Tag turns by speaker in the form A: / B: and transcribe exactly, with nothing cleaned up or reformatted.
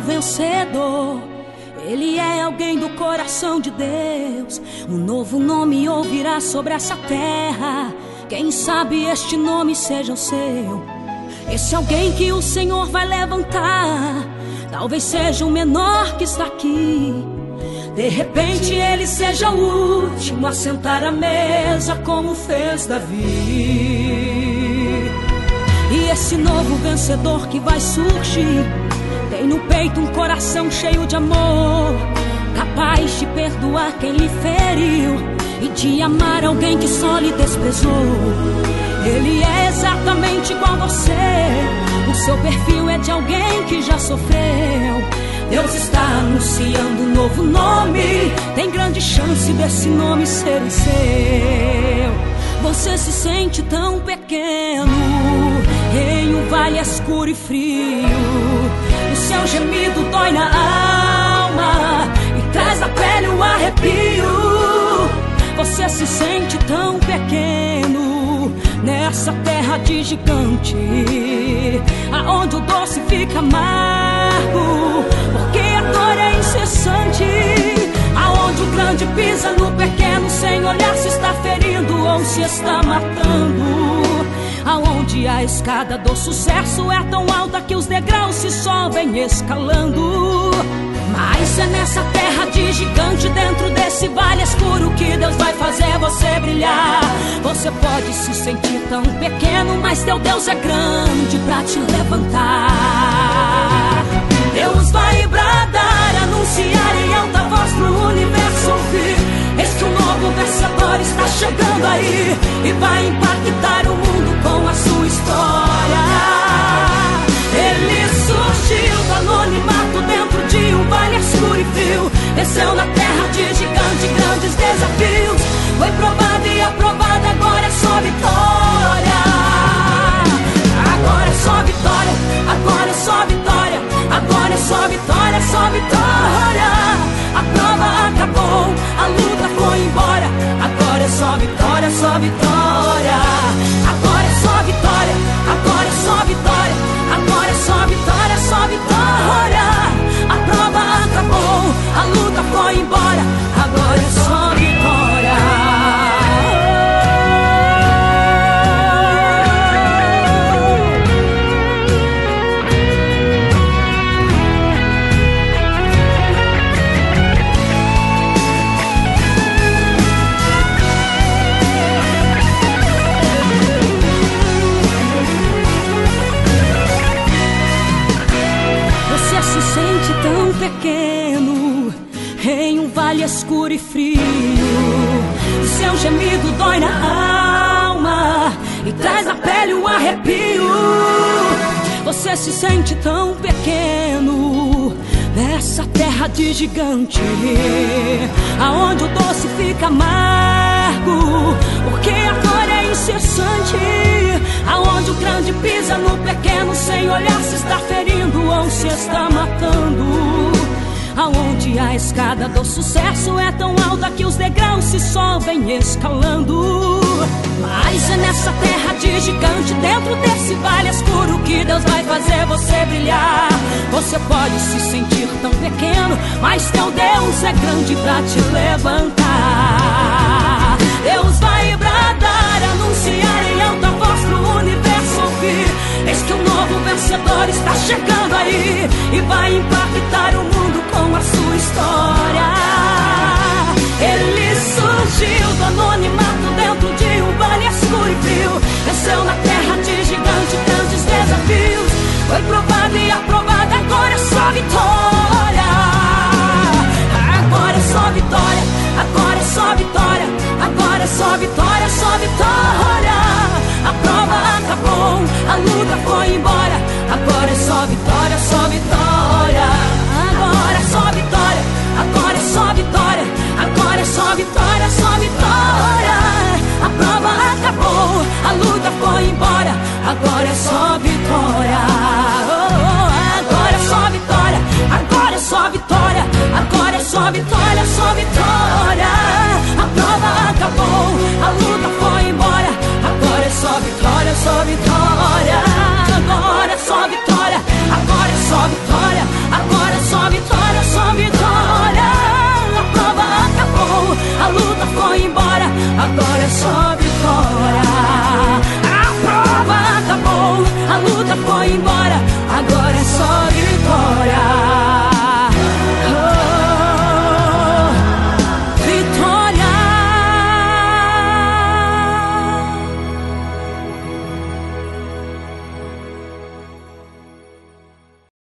A: vencedor. Ele é alguém do coração de Deus. Um novo nome ouvirá sobre essa terra. Quem sabe este nome seja o seu. Esse alguém que o Senhor vai levantar, talvez seja o menor que está aqui. De repente ele seja o último a sentar à mesa, como fez Davi. E esse novo vencedor que vai surgir tem no peito um coração cheio de amor, capaz de perdoar quem lhe feriu e de amar alguém que só lhe desprezou. Ele é exatamente igual a você. O seu perfil é de alguém que já sofreu. Deus está anunciando um novo nome. Tem grande chance desse nome ser o seu. Você se sente tão pequeno em um vale escuro e frio. O seu gemido dói na alma e traz na pele um arrepio. Você se sente tão pequeno nessa terra de gigante, aonde o doce fica amargo, porque a dor é incessante. Aonde o grande pisa no pequeno, sem olhar se está ferindo ou se está matando. Aonde a escada do sucesso é tão alta que os degraus se sobem escalando. Mas é nessa terra de gigante, dentro desse vale escuro, que Deus vai fazer você brilhar. Você pode se sentir tão pequeno, mas teu Deus é grande pra te levantar. Deus vai bradar, anunciar em alta voz pro universo ouvir. Eis que um novo vencedor está chegando aí e vai impactar o mundo com a sua história. Ele surgiu do anonimato dentro de um vale escuro e frio. Desceu na terra de gigante, grandes desafios. Foi provado e aprovado, agora é só vitória. Agora é só vitória, agora é só vitória. Agora é só vitória, só vitória. A prova acabou, a luta foi embora. Agora é só vitória, só vitória. Agora é só vitória, agora é só vitória. Agora é só vitória, só vitória. A prova acabou, a luta foi embora. Agora é só vitória. Pequeno em um vale escuro e frio. Seu gemido dói na alma e traz na pele um arrepio. Você se sente tão pequeno nessa terra de gigante, aonde o doce fica amargo, porque a dor é incessante. Aonde o grande pisa no pequeno, sem olhar se está ferindo ou se está matando. Aonde a escada do sucesso é tão alta que os degraus se sobem escalando. Mas é nessa terra de gigante, dentro desse vale escuro, que Deus vai fazer você brilhar. Você pode se sentir tão pequeno, mas teu Deus é grande pra te levantar. Deus vai bradar, anunciar em alta voz pro universo ouvir. Eis que um novo vencedor está chegando aí e vai impactar o mundo com a sua história. Ele surgiu do anonimato dentro de um vale escuro e frio. Desceu na terra de gigante, grandes desafios. Foi provado e aprovado, agora é só vitória. Agora é só vitória, agora é só vitória. Agora é só vitória, só vitória. A prova acabou, a luta foi embora. Agora é só vitória, só vitória. Agora é só vitória, agora é só vitória. Agora é só vitória, só vitória. A prova acabou, a luta foi embora. Agora é só vitória. Oh, oh, agora é só vitória, agora é só vitória. Agora é só vitória, só vitória. A prova acabou, a luta foi embora. Agora é só vitória, só vitória. Agora é só vitória, agora é só vitória. Agora é foi embora, agora é só